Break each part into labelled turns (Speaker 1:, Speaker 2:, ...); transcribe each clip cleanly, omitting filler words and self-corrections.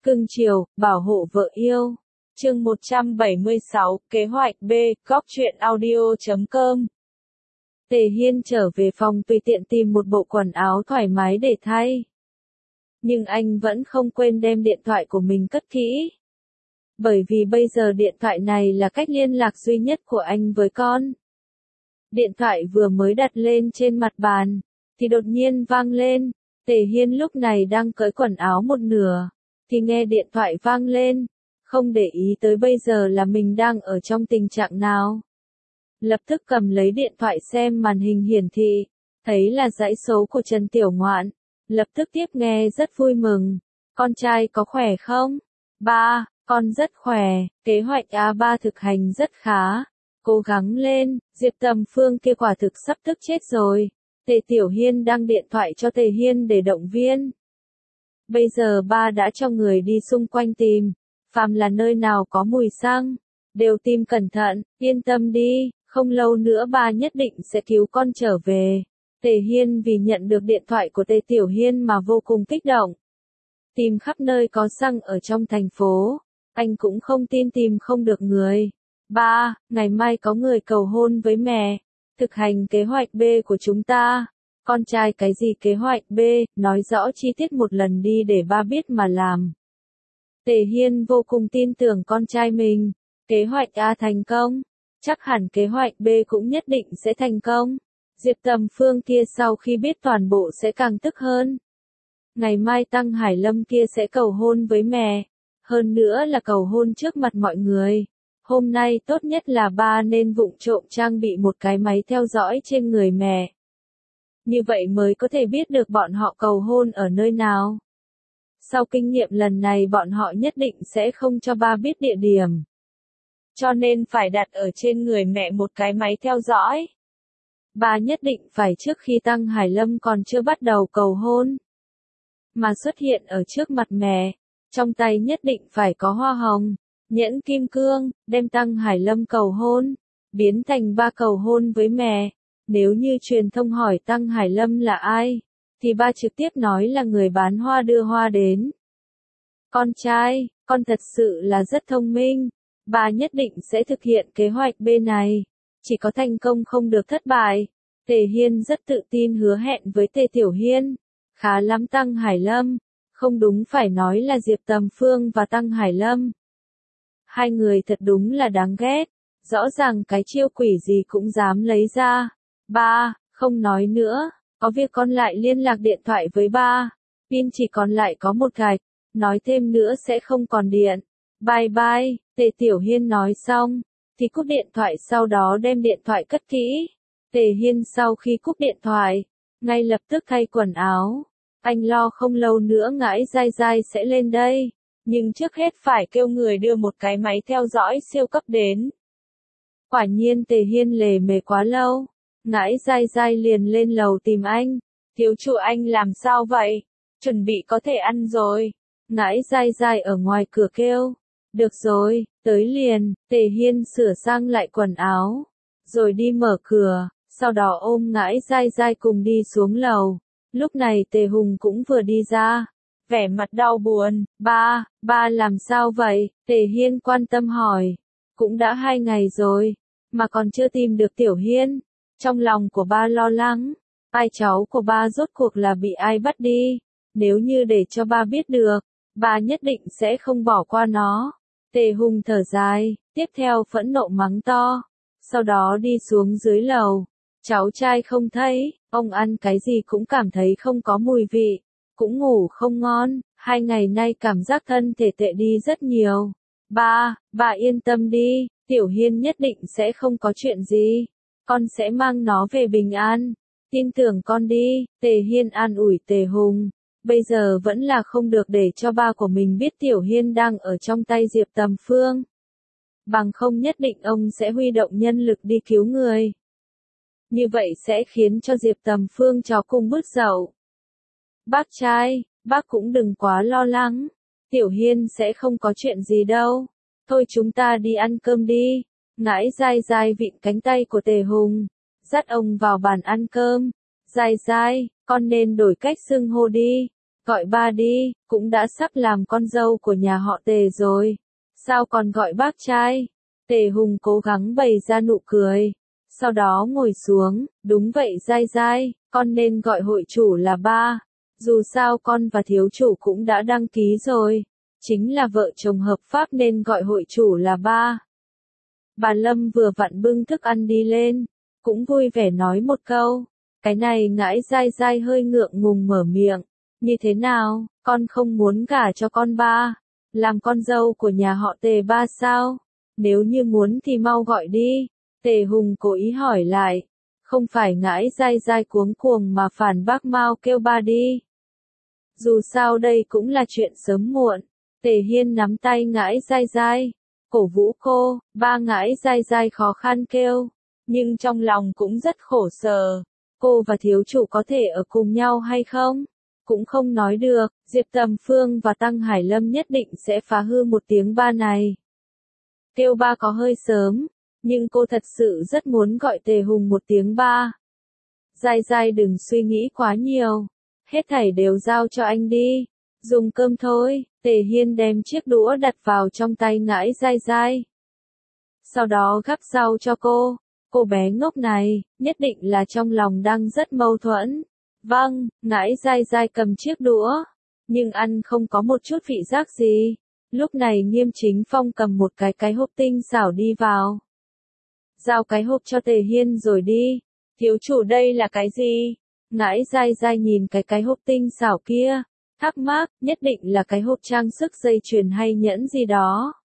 Speaker 1: Cưng chiều, bảo hộ vợ yêu. Chương 176, kế hoạch B, góc truyện audio.com. Tề Hiên trở về phòng tùy tiện tìm một bộ quần áo thoải mái để thay. Nhưng anh vẫn không quên đem điện thoại của mình cất kỹ. Bởi vì bây giờ điện thoại này là cách liên lạc duy nhất của anh với con. Điện thoại vừa mới đặt lên trên mặt bàn, thì đột nhiên vang lên. Tề Hiên lúc này đang cởi quần áo một nửa, thì nghe điện thoại vang lên, không để ý tới bây giờ là mình đang ở trong tình trạng nào. Lập tức cầm lấy điện thoại xem màn hình hiển thị, thấy là dãy số của Trần Tiểu Ngoạn, lập tức tiếp nghe rất vui mừng. Con trai có khỏe không? Ba, con rất khỏe, kế hoạch A3 thực hành rất khá. Cố gắng lên, Diệp Tầm Phương kia quả thực sắp tức chết rồi. Tề Tiểu Hiên đăng điện thoại cho Tề Hiên để động viên. Bây giờ ba đã cho người đi xung quanh tìm, phàm là nơi nào có mùi xăng, đều tìm cẩn thận, yên tâm đi, không lâu nữa ba nhất định sẽ cứu con trở về. Tề Hiên vì nhận được điện thoại của Tề Tiểu Hiên mà vô cùng kích động. Tìm khắp nơi có xăng ở trong thành phố, anh cũng không tin tìm không được người. Ba, ngày mai có người cầu hôn với mẹ, thực hành kế hoạch B của chúng ta. Con trai cái gì kế hoạch B, nói rõ chi tiết một lần đi để ba biết mà làm. Tề Hiên vô cùng tin tưởng con trai mình. Kế hoạch A thành công, chắc hẳn kế hoạch B cũng nhất định sẽ thành công. Diệp Tầm Phương kia sau khi biết toàn bộ sẽ càng tức hơn. Ngày mai Tăng Hải Lâm kia sẽ cầu hôn với mẹ, hơn nữa là cầu hôn trước mặt mọi người. Hôm nay tốt nhất là ba nên vụng trộm trang bị một cái máy theo dõi trên người mẹ. Như vậy mới có thể biết được bọn họ cầu hôn ở nơi nào. Sau kinh nghiệm lần này bọn họ nhất định sẽ không cho ba biết địa điểm. Cho nên phải đặt ở trên người mẹ một cái máy theo dõi. Ba nhất định phải trước khi Tăng Hải Lâm còn chưa bắt đầu cầu hôn, mà xuất hiện ở trước mặt mẹ, trong tay nhất định phải có hoa hồng, nhẫn kim cương, đem Tăng Hải Lâm cầu hôn, biến thành ba cầu hôn với mẹ. Nếu như truyền thông hỏi Tăng Hải Lâm là ai, thì ba trực tiếp nói là người bán hoa đưa hoa đến. Con trai, con thật sự là rất thông minh, ba nhất định sẽ thực hiện kế hoạch B này, chỉ có thành công không được thất bại. Tề Hiên rất tự tin hứa hẹn với Tề Tiểu Hiên. Khá lắm Tăng Hải Lâm, không đúng phải nói là Diệp Tầm Phương và Tăng Hải Lâm. Hai người thật đúng là đáng ghét, rõ ràng cái chiêu quỷ gì cũng dám lấy ra. Ba, không nói nữa, có việc con lại liên lạc điện thoại với ba, pin chỉ còn lại có một gạch, nói thêm nữa sẽ không còn điện. Bye bye, Tề Tiểu Hiên nói xong, thì cúp điện thoại sau đó đem điện thoại cất kỹ. Tề Hiên sau khi cúp điện thoại, ngay lập tức thay quần áo. Anh lo không lâu nữa Ngãi Dai Dai sẽ lên đây, nhưng trước hết phải kêu người đưa một cái máy theo dõi siêu cấp đến. Quả nhiên Tề Hiên lề mề quá lâu, Ngãi Dai Dai liền lên lầu tìm anh. Thiếu chủ anh làm sao vậy? Chuẩn bị có thể ăn rồi. Ngãi Dai Dai ở ngoài cửa kêu. Được rồi, tới liền. Tề Hiên sửa sang lại quần áo, rồi đi mở cửa, sau đó ôm Ngãi Dai Dai cùng đi xuống lầu. Lúc này Tề Hùng cũng vừa đi ra, vẻ mặt đau buồn. Ba làm sao vậy? Tề Hiên quan tâm hỏi. Cũng đã 2 ngày rồi, mà còn chưa tìm được Tiểu Hiên. Trong lòng của ba lo lắng, ai cháu của ba rốt cuộc là bị ai bắt đi. Nếu như để cho ba biết được, ba nhất định sẽ không bỏ qua nó. Tề Hùng thở dài, tiếp theo phẫn nộ mắng to, sau đó đi xuống dưới lầu. Cháu trai không thấy, ông ăn cái gì cũng cảm thấy không có mùi vị, cũng ngủ không ngon, 2 ngày nay cảm giác thân thể tệ đi rất nhiều. Ba yên tâm đi, Tiểu Hiên nhất định sẽ không có chuyện gì, con sẽ mang nó về bình an, tin tưởng con đi. Tề Hiên an ủi Tề Hùng, bây giờ vẫn là không được để cho ba của mình biết Tiểu Hiên đang ở trong tay Diệp Tầm Phương. Bằng không nhất định ông sẽ huy động nhân lực đi cứu người. Như vậy sẽ khiến cho Diệp Tầm Phương chó cùng bứt dậu. Bác trai, bác cũng đừng quá lo lắng, Tiểu Hiên sẽ không có chuyện gì đâu. Thôi chúng ta đi ăn cơm đi. Ngãi Dai Dai vịn cánh tay của Tề Hùng, dắt ông vào bàn ăn cơm. Dai Dai, con nên đổi cách xưng hô đi. Gọi ba đi, cũng đã sắp làm con dâu của nhà họ Tề rồi. Sao còn gọi bác trai? Tề Hùng cố gắng bày ra nụ cười. Sau đó ngồi xuống, đúng vậy dai dai, con nên gọi hội chủ là ba. Dù sao con và thiếu chủ cũng đã đăng ký rồi. Chính là vợ chồng hợp pháp nên gọi hội chủ là ba. Bà Lâm vừa vặn bưng thức ăn đi lên, cũng vui vẻ nói một câu. Cái này ngãi dai dai hơi ngượng ngùng mở miệng. Như thế nào, con không muốn gả cho con ba? Làm con dâu của nhà họ Tề ba sao? Nếu như muốn thì mau gọi đi. Tề Hùng cố ý hỏi lại. Không phải ngãi dai dai cuống cuồng mà phản bác mau kêu ba đi. Dù sao đây cũng là chuyện sớm muộn. Tề Hiên nắm tay ngãi dai dai, cổ vũ cô, ba ngãi dai dai khó khăn kêu. Nhưng trong lòng cũng rất khổ sở. Cô và thiếu chủ có thể ở cùng nhau hay không? Cũng không nói được, Diệp Tầm Phương và Tăng Hải Lâm nhất định sẽ phá hư một tiếng ba này. Kêu ba có hơi sớm, nhưng cô thật sự rất muốn gọi Tề Hùng một tiếng ba. Dai dai đừng suy nghĩ quá nhiều, hết thảy đều giao cho anh đi, dùng cơm thôi. Tề Hiên đem chiếc đũa đặt vào trong tay ngãi dai dai. Sau đó gắp rau cho cô bé ngốc này, nhất định là trong lòng đang rất mâu thuẫn. Vâng, ngãi dai dai cầm chiếc đũa, nhưng ăn không có một chút vị giác gì. Lúc này Nghiêm Chính Phong cầm một cái hộp tinh xảo đi vào. Giao cái hộp cho Tề Hiên rồi đi. Thiếu chủ đây là cái gì? Ngãi dai dai nhìn cái hộp tinh xảo kia, thắc mắc, nhất định là cái hộp trang sức dây chuyền hay nhẫn gì đó.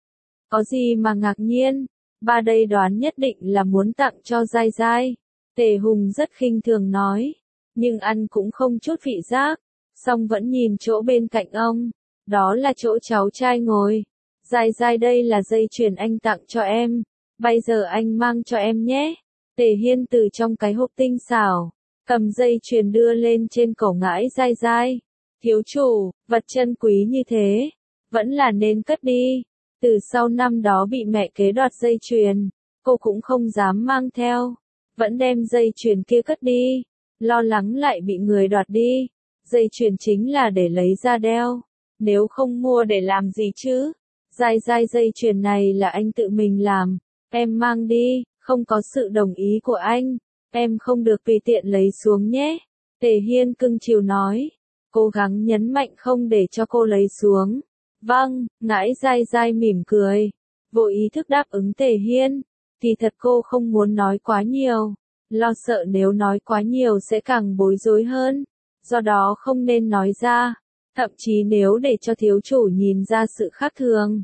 Speaker 1: Có gì mà ngạc nhiên, ba đây đoán nhất định là muốn tặng cho dai dai. Tề Hùng rất khinh thường nói, nhưng ăn cũng không chút vị giác, song vẫn nhìn chỗ bên cạnh ông, đó là chỗ cháu trai ngồi. Dai dai đây là dây chuyền anh tặng cho em, bây giờ anh mang cho em nhé. Tề Hiên từ trong cái hộp tinh xảo, cầm dây chuyền đưa lên trên cổ ngãi dai dai. Thiếu chủ, vật chân quý như thế, vẫn là nên cất đi. Từ sau năm đó bị mẹ kế đoạt dây chuyền, cô cũng không dám mang theo, vẫn đem dây chuyền kia cất đi, lo lắng lại bị người đoạt đi. Dây chuyền chính là để lấy ra đeo, nếu không mua để làm gì chứ? Dai dai dây chuyền này là anh tự mình làm, em mang đi, không có sự đồng ý của anh, em không được tùy tiện lấy xuống nhé. Tề Hiên cưng chiều nói, cố gắng nhấn mạnh không để cho cô lấy xuống. Vâng, ngãi dai dai mỉm cười, vô ý thức đáp ứng Tề Hiên. Thì thật cô không muốn nói quá nhiều, lo sợ nếu nói quá nhiều sẽ càng bối rối hơn, do đó không nên nói ra, thậm chí nếu để cho thiếu chủ nhìn ra sự khác thường,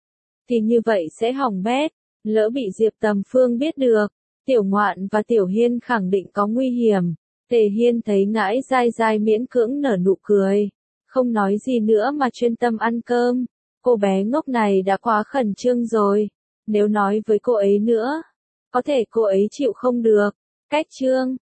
Speaker 1: thì như vậy sẽ hỏng bét, lỡ bị Diệp Tầm Phương biết được, Tiểu Ngoạn và Tiểu Hiên khẳng định có nguy hiểm. Tề Hiên thấy ngãi dai dai miễn cưỡng nở nụ cười, không nói gì nữa mà chuyên tâm ăn cơm. Cô bé ngốc này đã quá khẩn trương rồi, nếu nói với cô ấy nữa, có thể cô ấy chịu không được. Cách chương